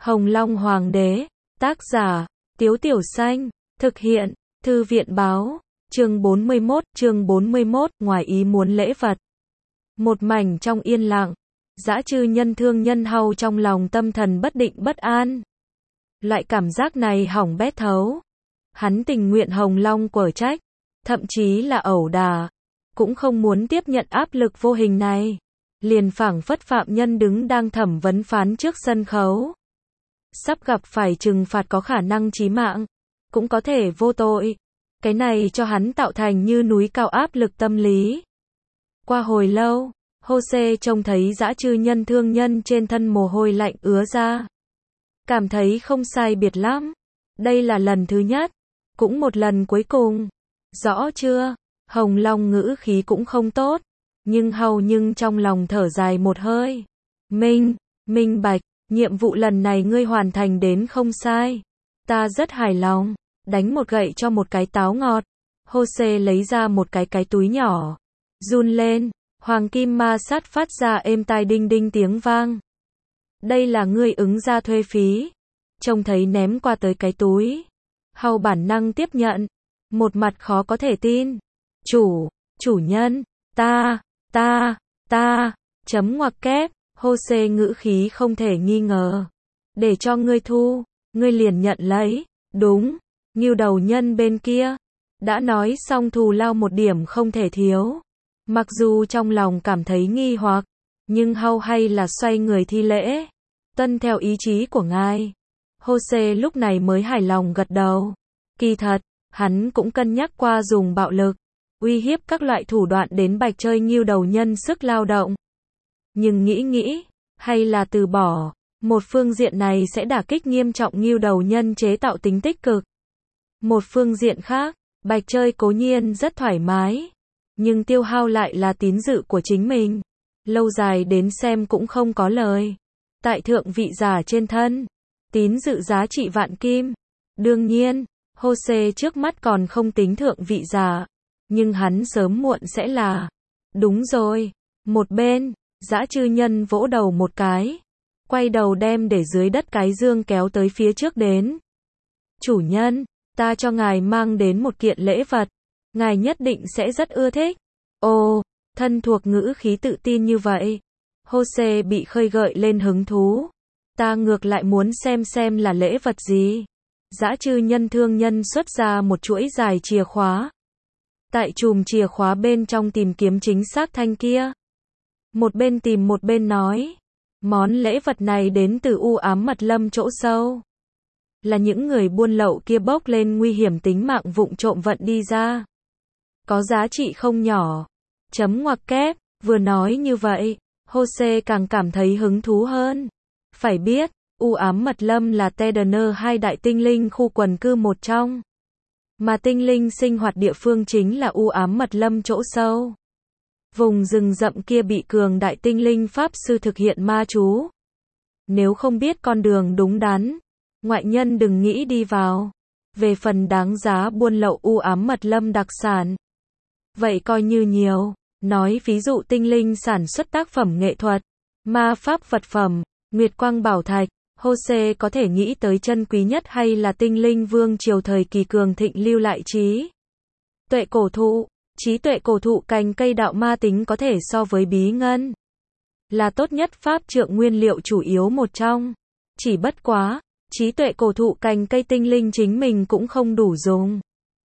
Hồng Long Hoàng đế, tác giả, Tiếu Tiểu Xanh, thực hiện, Thư viện báo, chương 41, ngoài ý muốn lễ vật. Một mảnh trong yên lặng, dã chư nhân thương nhân hầu trong lòng tâm thần bất định bất an. Loại cảm giác này hỏng bét thấu. Hắn tình nguyện Hồng Long quở trách, thậm chí là ẩu đả, cũng không muốn tiếp nhận áp lực vô hình này. Liền phảng phất phạm nhân đứng đang thẩm vấn phán trước sân khấu. Sắp gặp phải trừng phạt có khả năng chí mạng, cũng có thể vô tội. Cái này cho hắn tạo thành như núi cao áp lực tâm lý. Qua hồi lâu, Jose trông thấy dã chư nhân thương nhân trên thân mồ hôi lạnh ứa ra. Cảm thấy không sai biệt lắm. Đây là lần thứ nhất, cũng một lần cuối cùng. Rõ chưa? Hồng Long ngữ khí cũng không tốt, nhưng trong lòng thở dài một hơi. Minh bạch, nhiệm vụ lần này ngươi hoàn thành đến không sai. Ta rất hài lòng. Đánh một gậy cho một cái táo ngọt. Jose lấy ra một cái túi nhỏ. Run lên, hoàng kim ma sát phát ra êm tai đinh đinh tiếng vang. Đây là ngươi ứng ra thuê phí. Trông thấy ném qua tới cái túi. Hầu bản năng tiếp nhận. Một mặt khó có thể tin. Chủ nhân, ta, chấm ngoặc kép. Jose ngữ khí không thể nghi ngờ. Để cho ngươi thu, ngươi liền nhận lấy. Đúng, ngưu đầu nhân bên kia. Đã nói xong thù lao một điểm không thể thiếu. Mặc dù trong lòng cảm thấy nghi hoặc, nhưng Hầu hay là xoay người thi lễ. Tuân theo ý chí của ngài. Jose lúc này mới hài lòng gật đầu. Kỳ thật, hắn cũng cân nhắc qua dùng bạo lực, uy hiếp các loại thủ đoạn đến bạch chơi ngưu đầu nhân sức lao động. Nhưng nghĩ, hay là từ bỏ. Một phương diện này sẽ đả kích nghiêm trọng ngưu đầu nhân chế tạo tính tích cực. Một phương diện khác, bạch chơi cố nhiên rất thoải mái, nhưng tiêu hao lại là tín dự của chính mình. Lâu dài đến xem cũng không có lời. Tại thượng vị giả trên thân, tín dự giá trị vạn kim. Đương nhiên, Jose trước mắt còn không tính thượng vị giả, nhưng hắn sớm muộn sẽ là. Đúng rồi, một bên, dã chư nhân vỗ đầu một cái, quay đầu đem để dưới đất cái dương kéo tới phía trước đến. Chủ nhân, ta cho ngài mang đến một kiện lễ vật, ngài nhất định sẽ rất ưa thích. Ồ, thân thuộc ngữ khí tự tin như vậy. Jose bị khơi gợi lên hứng thú. Ta ngược lại muốn xem là lễ vật gì. Dã chư nhân thương nhân xuất ra một chuỗi dài chìa khóa. Tại chùm chìa khóa bên trong tìm kiếm chính xác thanh kia. Một bên tìm một bên nói. Món lễ vật này đến từ u ám mật lâm chỗ sâu. Là những người buôn lậu kia bốc lên nguy hiểm tính mạng vụng trộm vận đi ra. Có giá trị không nhỏ. Chấm ngoặc kép, vừa nói như vậy, Jose càng cảm thấy hứng thú hơn. Phải biết, u ám mật lâm là Tedener hai đại tinh linh khu quần cư một trong. Mà tinh linh sinh hoạt địa phương chính là u ám mật lâm chỗ sâu. Vùng rừng rậm kia bị cường đại tinh linh pháp sư thực hiện ma chú. Nếu không biết con đường đúng đắn, ngoại nhân đừng nghĩ đi vào. Về phần đáng giá buôn lậu u ám mật lâm đặc sản, vậy coi như nhiều. Nói ví dụ tinh linh sản xuất tác phẩm nghệ thuật, ma pháp vật phẩm, nguyệt quang bảo thạch. Jose có thể nghĩ tới chân quý nhất hay là tinh linh vương triều thời kỳ cường thịnh lưu lại trí tuệ cổ thụ. Trí tuệ cổ thụ cành cây đạo ma tính có thể so với bí ngân. Là tốt nhất pháp trượng nguyên liệu chủ yếu một trong. Chỉ bất quá, trí tuệ cổ thụ cành cây tinh linh chính mình cũng không đủ dùng.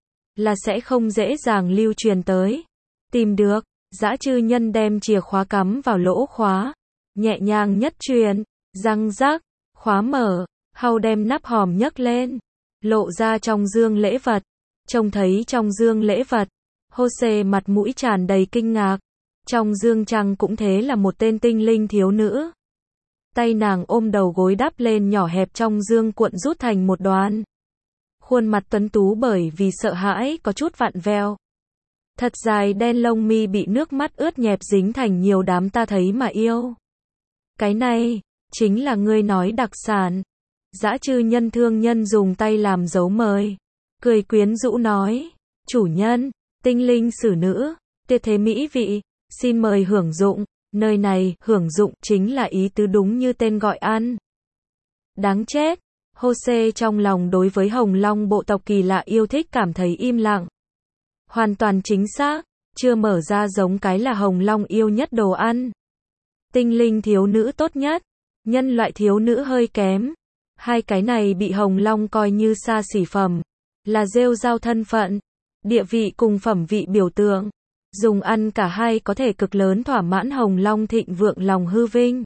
Là sẽ không dễ dàng lưu truyền tới. Tìm được, dã chư nhân đem chìa khóa cắm vào lỗ khóa. Nhẹ nhàng nhất truyền, răng rác, khóa mở, Hầu đem nắp hòm nhấc lên. Lộ ra trong dương lễ vật. Trông thấy trong dương lễ vật. Jose mặt mũi tràn đầy kinh ngạc. Trong dương chăng cũng thế là một tên tinh linh thiếu nữ. Tay nàng ôm đầu gối đắp lên nhỏ hẹp trong dương cuộn rút thành một đoàn. Khuôn mặt tuấn tú bởi vì sợ hãi có chút vặn vẹo. Thật dài đen lông mi bị nước mắt ướt nhẹp dính thành nhiều đám ta thấy mà yêu. Cái này, chính là ngươi nói đặc sản. Dã chư nhân thương nhân dùng tay làm dấu mời. Cười quyến rũ nói. Chủ nhân, tinh linh xử nữ, tuyệt thế mỹ vị, xin mời hưởng dụng. Nơi này, hưởng dụng, chính là ý tứ đúng như tên gọi ăn. Đáng chết. Jose trong lòng đối với Hồng Long bộ tộc kỳ lạ yêu thích cảm thấy im lặng. Hoàn toàn chính xác, chưa mở ra giống cái là Hồng Long yêu nhất đồ ăn. Tinh linh thiếu nữ tốt nhất, nhân loại thiếu nữ hơi kém. Hai cái này bị Hồng Long coi như xa xỉ phẩm, là rêu rao thân phận, địa vị cùng phẩm vị biểu tượng. Dùng ăn cả hai có thể cực lớn thỏa mãn Hồng Long thịnh vượng lòng hư vinh,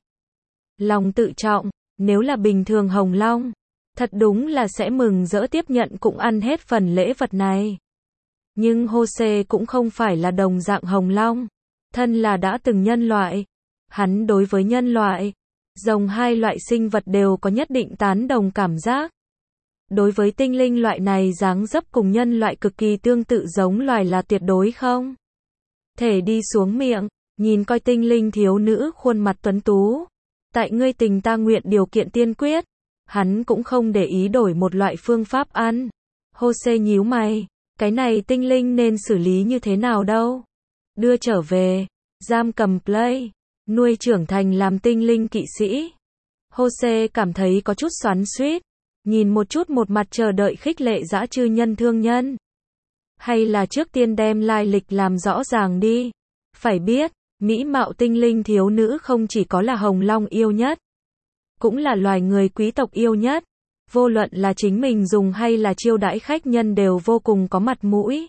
lòng tự trọng. Nếu là bình thường Hồng Long, thật đúng là sẽ mừng rỡ tiếp nhận cũng ăn hết phần lễ vật này. Nhưng Jose cũng không phải là đồng dạng Hồng Long, thân là đã từng nhân loại. Hắn đối với nhân loại, rồng hai loại sinh vật đều có nhất định tán đồng cảm giác. Đối với tinh linh loại này dáng dấp cùng nhân loại cực kỳ tương tự giống loài là tuyệt đối không thể đi xuống miệng. Nhìn coi tinh linh thiếu nữ khuôn mặt tuấn tú, tại ngươi tình ta nguyện điều kiện tiên quyết, hắn cũng không để ý đổi một loại phương pháp ăn. Jose nhíu mày, cái này tinh linh nên xử lý như thế nào đâu? Đưa trở về, giam cầm play, nuôi trưởng thành làm tinh linh kỵ sĩ. Jose cảm thấy có chút xoắn xuýt, nhìn một chút một mặt chờ đợi khích lệ dã chư nhân thương nhân. Hay là trước tiên đem lai lịch làm rõ ràng đi. Phải biết, mỹ mạo tinh linh thiếu nữ không chỉ có là Hồng Long yêu nhất, cũng là loài người quý tộc yêu nhất. Vô luận là chính mình dùng hay là chiêu đãi khách nhân đều vô cùng có mặt mũi.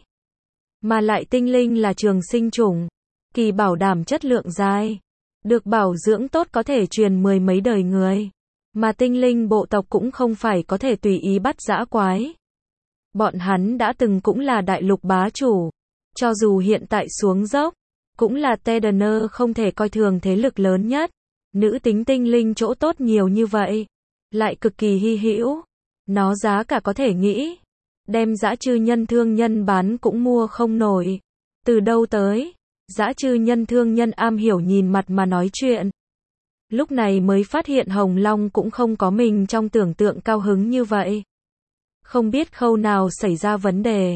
Mà lại tinh linh là trường sinh chủng, kỳ bảo đảm chất lượng dài, được bảo dưỡng tốt có thể truyền mười mấy đời người. Mà tinh linh bộ tộc cũng không phải có thể tùy ý bắt dã quái. Bọn hắn đã từng cũng là đại lục bá chủ, cho dù hiện tại xuống dốc, cũng là Tedener không thể coi thường thế lực lớn nhất. Nữ tính tinh linh chỗ tốt nhiều như vậy, lại cực kỳ hy hữu, nó giá cả có thể nghĩ, đem dã chư nhân thương nhân bán cũng mua không nổi. Từ đâu tới? Dã chư nhân thương nhân am hiểu nhìn mặt mà nói chuyện. Lúc này mới phát hiện Hồng Long cũng không có mình trong tưởng tượng cao hứng như vậy. Không biết khâu nào xảy ra vấn đề.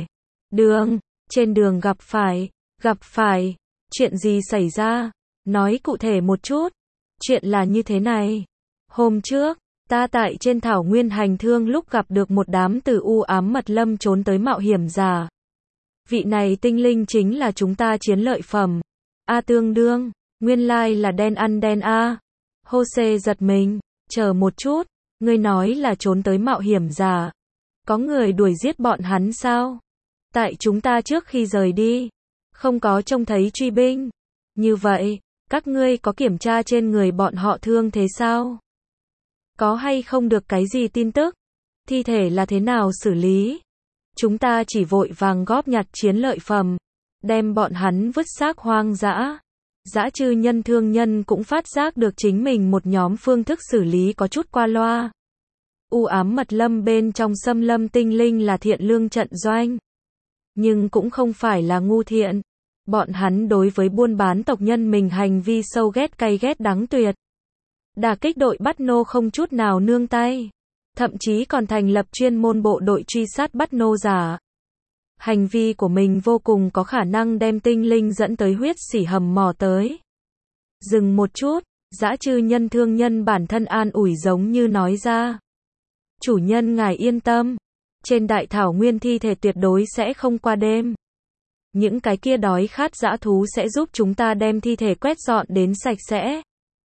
Trên đường gặp phải, chuyện gì xảy ra? Nói cụ thể một chút. Chuyện là như thế này. Hôm trước, ta tại trên thảo nguyên hành thương lúc gặp được một đám từ u ám mật lâm trốn tới mạo hiểm giả. Vị này tinh linh chính là chúng ta chiến lợi phẩm. Tương đương, nguyên lai là đen ăn đen a. Jose giật mình, chờ một chút, ngươi nói là trốn tới mạo hiểm giả. Có người đuổi giết bọn hắn sao? Tại chúng ta trước khi rời đi, không có trông thấy truy binh. Như vậy, các ngươi có kiểm tra trên người bọn họ thương thế sao? Có hay không được cái gì tin tức? Thi thể là thế nào xử lý? Chúng ta chỉ vội vàng góp nhặt chiến lợi phẩm, đem bọn hắn vứt xác hoang dã. Dã chư nhân thương nhân cũng phát giác được chính mình một nhóm phương thức xử lý có chút qua loa. U ám mật lâm bên trong xâm lâm tinh linh là thiện lương trận doanh, nhưng cũng không phải là ngu thiện. Bọn hắn đối với buôn bán tộc nhân mình hành vi sâu ghét cay ghét đắng tuyệt. Đả kích đội bắt nô không chút nào nương tay, thậm chí còn thành lập chuyên môn bộ đội truy sát bắt nô giả. Hành vi của mình vô cùng có khả năng đem tinh linh dẫn tới huyết xỉ hầm mỏ tới. Dừng một chút, dã chư nhân thương nhân bản thân an ủi giống như nói ra. Chủ nhân ngài yên tâm, trên đại thảo nguyên thi thể tuyệt đối sẽ không qua đêm. Những cái kia đói khát dã thú sẽ giúp chúng ta đem thi thể quét dọn đến sạch sẽ.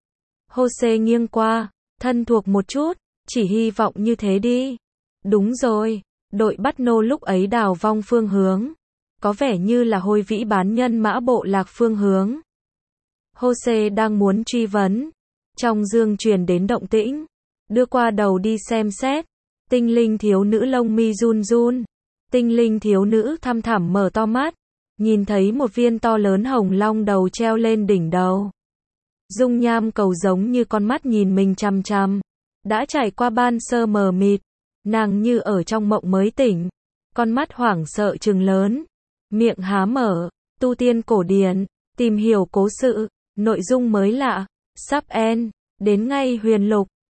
Jose nghiêng qua, thân thuộc một chút, chỉ hy vọng như thế đi. Đúng rồi, đội bắt nô lúc ấy đào vong phương hướng, có vẻ như là Hôi Vĩ bán nhân mã bộ lạc phương hướng. Jose đang muốn truy vấn, trong dương truyền đến động tĩnh, đưa qua đầu đi xem xét. Tinh linh thiếu nữ lông mi run run, tinh linh thiếu nữ thăm thẳm mở to mắt, nhìn thấy một viên to lớn hồng long đầu treo lên đỉnh đầu. Dung nham cầu giống như con mắt nhìn mình chằm chằm, đã trải qua ban sơ mờ mịt, nàng như ở trong mộng mới tỉnh, con mắt hoảng sợ trừng lớn, miệng há mở, tu tiên cổ điển, tìm hiểu cố sự, nội dung mới lạ, sắp end, đến ngay huyền lục.